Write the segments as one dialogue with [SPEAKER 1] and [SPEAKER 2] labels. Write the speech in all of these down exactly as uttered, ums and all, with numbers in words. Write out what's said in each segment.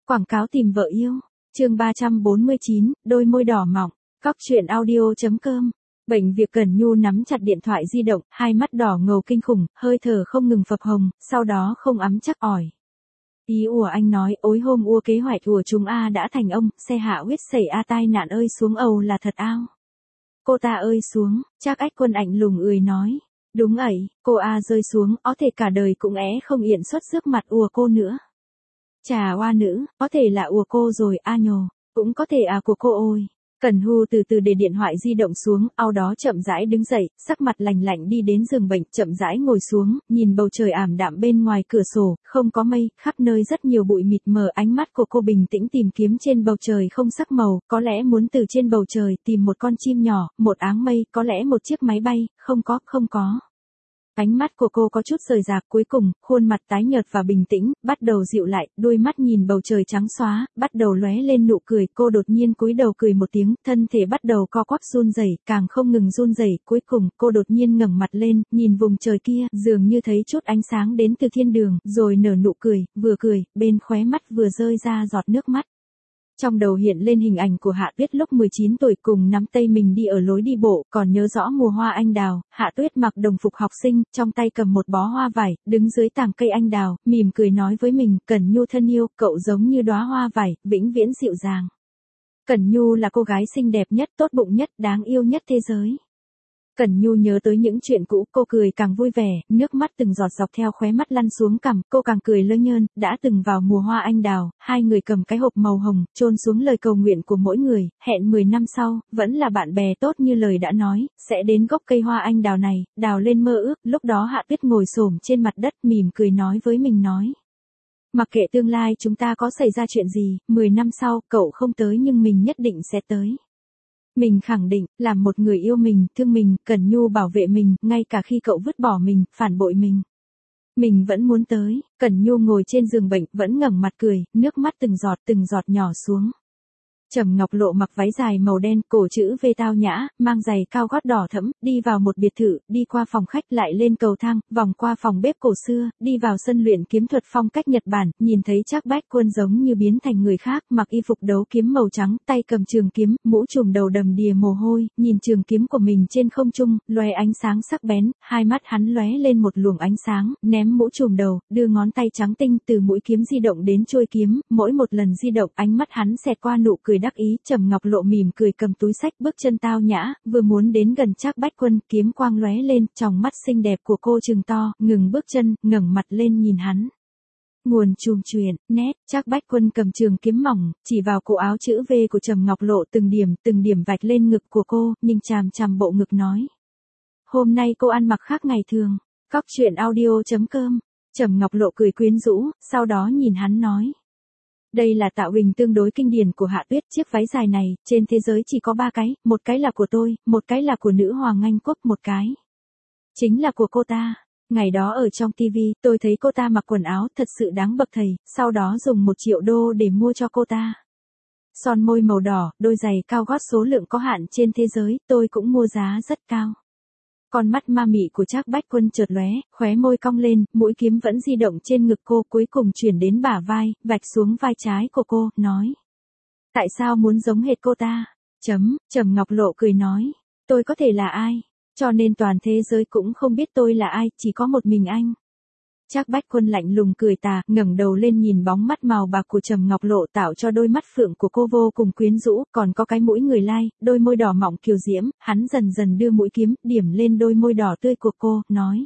[SPEAKER 1] Quảng cáo tìm vợ yêu. Chương ba trăm bốn mươi chín, đôi môi đỏ mọng. Cóc truyện audio chấm com. Bệnh Việc Cẩn Nhu nắm chặt điện thoại di động, hai mắt đỏ ngầu kinh khủng, hơi thở không ngừng phập phồng, sau đó không ấm chắc ỏi. Ý ủa anh nói, ối hôm ua kế hoạch của chúng a đã thành ông, xe hạ huyết xảy a tai nạn ơi xuống ầu là thật ao. Cô ta ơi xuống, chắc ách quân ảnh lùng ười nói. Đúng ẩy, cô a rơi xuống, có thể cả đời cũng é không yện xuất rước mặt ùa cô nữa. Chà oa nữ, có thể là ùa cô rồi a nhồ, cũng có thể à của cô ôi. Cẩn Hu từ từ để điện thoại di động xuống, au đó chậm rãi đứng dậy, sắc mặt lành lạnh đi đến giường bệnh, chậm rãi ngồi xuống, nhìn bầu trời ảm đạm bên ngoài cửa sổ, không có mây, khắp nơi rất nhiều bụi mịt mờ, ánh mắt của cô bình tĩnh tìm kiếm trên bầu trời không sắc màu, có lẽ muốn từ trên bầu trời tìm một con chim nhỏ, một áng mây, có lẽ một chiếc máy bay, không có, không có. Ánh mắt của cô có chút rời rạc, cuối cùng, khuôn mặt tái nhợt và bình tĩnh, bắt đầu dịu lại, đôi mắt nhìn bầu trời trắng xóa, bắt đầu lóe lên nụ cười, cô đột nhiên cúi đầu cười một tiếng, thân thể bắt đầu co quắp run rẩy, càng không ngừng run rẩy, cuối cùng, cô đột nhiên ngẩng mặt lên, nhìn vùng trời kia, dường như thấy chút ánh sáng đến từ thiên đường, rồi nở nụ cười, vừa cười, bên khóe mắt vừa rơi ra giọt nước mắt. Trong đầu hiện lên hình ảnh của Hạ Tuyết lúc mười chín tuổi cùng nắm tay mình đi ở lối đi bộ, còn nhớ rõ mùa hoa anh đào, Hạ Tuyết mặc đồng phục học sinh, trong tay cầm một bó hoa vải, đứng dưới tàng cây anh đào, mỉm cười nói với mình, Cẩn Nhu thân yêu, cậu giống như đóa hoa vải, vĩnh viễn dịu dàng. Cẩn Nhu là cô gái xinh đẹp nhất, tốt bụng nhất, đáng yêu nhất thế giới. Cẩn Nhu nhớ tới những chuyện cũ, cô cười càng vui vẻ, nước mắt từng giọt dọc theo khóe mắt lăn xuống cằm, cô càng cười lơ nhơn, đã từng vào mùa hoa anh đào, hai người cầm cái hộp màu hồng, chôn xuống lời cầu nguyện của mỗi người, hẹn mười năm sau, vẫn là bạn bè tốt như lời đã nói, sẽ đến gốc cây hoa anh đào này, đào lên mơ ước, lúc đó Hạ Tuyết ngồi xổm trên mặt đất mỉm cười nói với mình nói. Mặc kệ tương lai chúng ta có xảy ra chuyện gì, mười năm sau, cậu không tới nhưng mình nhất định sẽ tới. Mình khẳng định, làm một người yêu mình, thương mình, Cẩn Nhu bảo vệ mình, ngay cả khi cậu vứt bỏ mình, phản bội mình. Mình vẫn muốn tới. Cẩn Nhu ngồi trên giường bệnh, vẫn ngẩng mặt cười, nước mắt từng giọt từng giọt nhỏ xuống. Trầm Ngọc Lộ mặc váy dài màu đen, cổ chữ V tao nhã, mang giày cao gót đỏ thẫm, đi vào một biệt thự, đi qua phòng khách lại lên cầu thang, vòng qua phòng bếp cổ xưa, đi vào sân luyện kiếm thuật phong cách Nhật Bản, nhìn thấy Trác Bách Quân giống như biến thành người khác, mặc y phục đấu kiếm màu trắng, tay cầm trường kiếm, mũ trùm đầu đầm đìa mồ hôi, nhìn trường kiếm của mình trên không trung, lóe ánh sáng sắc bén, hai mắt hắn lóe lên một luồng ánh sáng, ném mũ trùm đầu, đưa ngón tay trắng tinh từ mũi kiếm di động đến chuôi kiếm, mỗi một lần di động, ánh mắt hắn xẹt qua nụ cười đắc ý. Trầm Ngọc Lộ mỉm cười cầm túi sách, bước chân tao nhã, vừa muốn đến gần Trác Bách Quân, kiếm quang lóe lên, tròng mắt xinh đẹp của cô trừng to, ngừng bước chân, ngẩng mặt lên nhìn hắn. Nguồn chùm chuyện, nét, Trác Bách Quân cầm trường kiếm mỏng, chỉ vào cổ áo chữ V của Trầm Ngọc Lộ từng điểm, từng điểm vạch lên ngực của cô, nhưng chằm chằm bộ ngực nói. Hôm nay cô ăn mặc khác ngày thường. Cóc truyện audio chấm com. Trầm Ngọc Lộ cười quyến rũ, sau đó nhìn hắn nói. Đây là tạo hình tương đối kinh điển của Hạ Tuyết, chiếc váy dài này, trên thế giới chỉ có ba cái, một cái là của tôi, một cái là của nữ hoàng Anh Quốc, một cái chính là của cô ta. Ngày đó ở trong tivi, tôi thấy cô ta mặc quần áo thật sự đáng bậc thầy, sau đó dùng một triệu đô để mua cho cô ta. Son môi màu đỏ, đôi giày cao gót số lượng có hạn trên thế giới, tôi cũng mua giá rất cao. Con mắt ma mị của Trác Bách Quân chợt lóe, khóe môi cong lên, mũi kiếm vẫn di động trên ngực cô, cuối cùng chuyển đến bả vai, vạch xuống vai trái của cô, nói. Tại sao muốn giống hệt cô ta? Chấm, Trầm Ngọc Lộ cười nói. Tôi có thể là ai? Cho nên toàn thế giới cũng không biết tôi là ai, chỉ có một mình anh. Trác Bách Quân lạnh lùng cười tà, ngẩng đầu lên nhìn bóng mắt màu bạc của Trầm Ngọc Lộ tạo cho đôi mắt phượng của cô vô cùng quyến rũ, còn có cái mũi người lai, đôi môi đỏ mọng kiều diễm, hắn dần dần đưa mũi kiếm, điểm lên đôi môi đỏ tươi của cô, nói.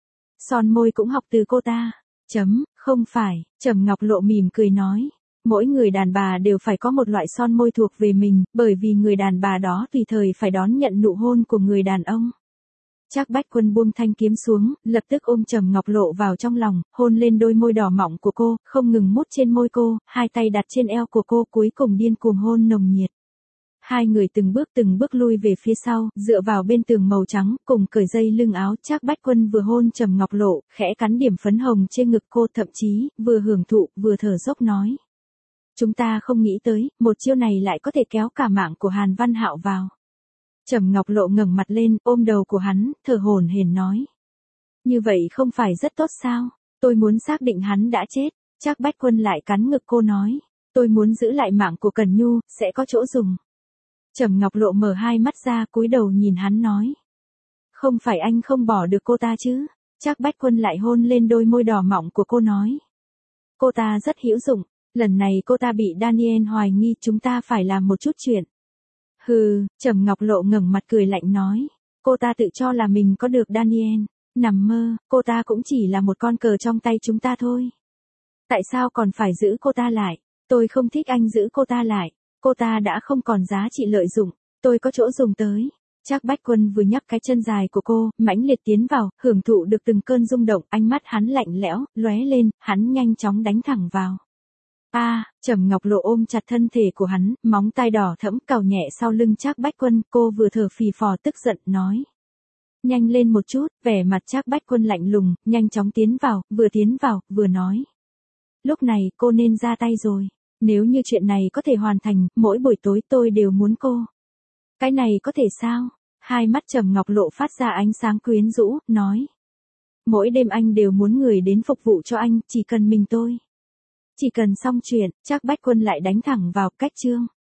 [SPEAKER 1] Son môi cũng học từ cô ta. Chấm, không phải, Trầm Ngọc Lộ mỉm cười nói. Mỗi người đàn bà đều phải có một loại son môi thuộc về mình, bởi vì người đàn bà đó tùy thời phải đón nhận nụ hôn của người đàn ông. Trác Bách Quân buông thanh kiếm xuống, lập tức ôm Trầm Ngọc Lộ vào trong lòng, hôn lên đôi môi đỏ mọng của cô, không ngừng mút trên môi cô, hai tay đặt trên eo của cô, cuối cùng điên cuồng hôn nồng nhiệt. Hai người từng bước từng bước lui về phía sau, dựa vào bên tường màu trắng, cùng cởi dây lưng áo, Trác Bách Quân vừa hôn Trầm Ngọc Lộ, khẽ cắn điểm phấn hồng trên ngực cô, thậm chí, vừa hưởng thụ, vừa thở dốc nói. Chúng ta không nghĩ tới, một chiêu này lại có thể kéo cả mạng của Hàn Văn Hạo vào. Trầm Ngọc Lộ ngẩng mặt lên, ôm đầu của hắn, thở hổn hển nói. Như vậy không phải rất tốt sao? Tôi muốn xác định hắn đã chết. Trác Bách Quân lại cắn ngực cô nói. Tôi muốn giữ lại mạng của Cẩn Nhu, sẽ có chỗ dùng. Trầm Ngọc Lộ mở hai mắt ra, cúi đầu nhìn hắn nói. Không phải anh không bỏ được cô ta chứ? Trác Bách Quân lại hôn lên đôi môi đỏ mọng của cô nói. Cô ta rất hữu dụng, lần này cô ta bị Daniel hoài nghi, chúng ta phải làm một chút chuyện. Hừ, Trầm Ngọc Lộ ngẩng mặt cười lạnh nói. Cô ta tự cho là mình có được Daniel. Nằm mơ, cô ta cũng chỉ là một con cờ trong tay chúng ta thôi. Tại sao còn phải giữ cô ta lại? Tôi không thích anh giữ cô ta lại. Cô ta đã không còn giá trị lợi dụng. Tôi có chỗ dùng tới. Trác Bách Quân vừa nhấc cái chân dài của cô, mãnh liệt tiến vào, hưởng thụ được từng cơn rung động, ánh mắt hắn lạnh lẽo, lóe lên, hắn nhanh chóng đánh thẳng vào. A, à, Trầm Ngọc Lộ ôm chặt thân thể của hắn, móng tay đỏ thẫm cào nhẹ sau lưng Trác Bách Quân, cô vừa thở phì phò tức giận nói. Nhanh lên một chút, vẻ mặt Trác Bách Quân lạnh lùng, nhanh chóng tiến vào, vừa tiến vào, vừa nói. Lúc này cô nên ra tay rồi, nếu như chuyện này có thể hoàn thành, mỗi buổi tối tôi đều muốn cô. Cái này có thể sao? Hai mắt Trầm Ngọc Lộ phát ra ánh sáng quyến rũ, nói. Mỗi đêm anh đều muốn người đến phục vụ cho anh, chỉ cần mình tôi. Chỉ cần xong chuyện, Trác Bách Quân lại đánh thẳng vào cách chương.